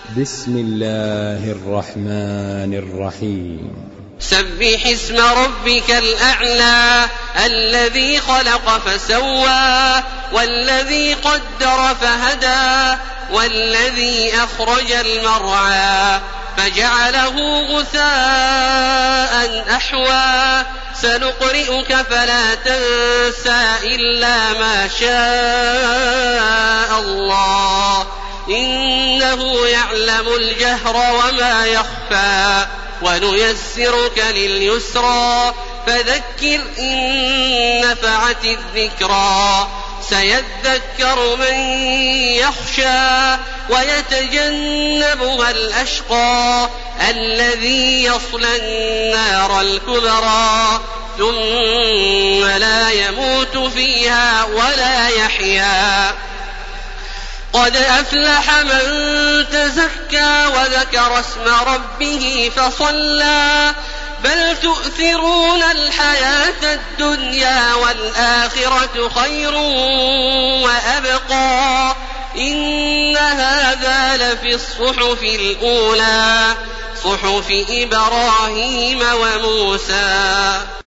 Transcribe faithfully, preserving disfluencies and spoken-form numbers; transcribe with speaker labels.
Speaker 1: بسم الله الرحمن الرحيم.
Speaker 2: سبح اسم ربك الأعلى الذي خلق فسوى والذي قدر فهدى والذي أخرج المرعى فجعله غثاء أحوى سنقرئك فلا تنسى إلا ما شاء الله إنه يعلم الجهر وما يخفى ونيسرك لليسرى فذكر إن نفعت الذكرى سيذكر من يخشى ويتجنبها الأشقى الذي يصلى النار الكبرى ثم لا يموت فيها ولا يحيا قد أفلح من تزكى وذكر اسم ربه فصلى بل تؤثرون الحياة الدنيا والآخرة خير وأبقى إن هذا لفي الصحف الأولى صحف إبراهيم وموسى.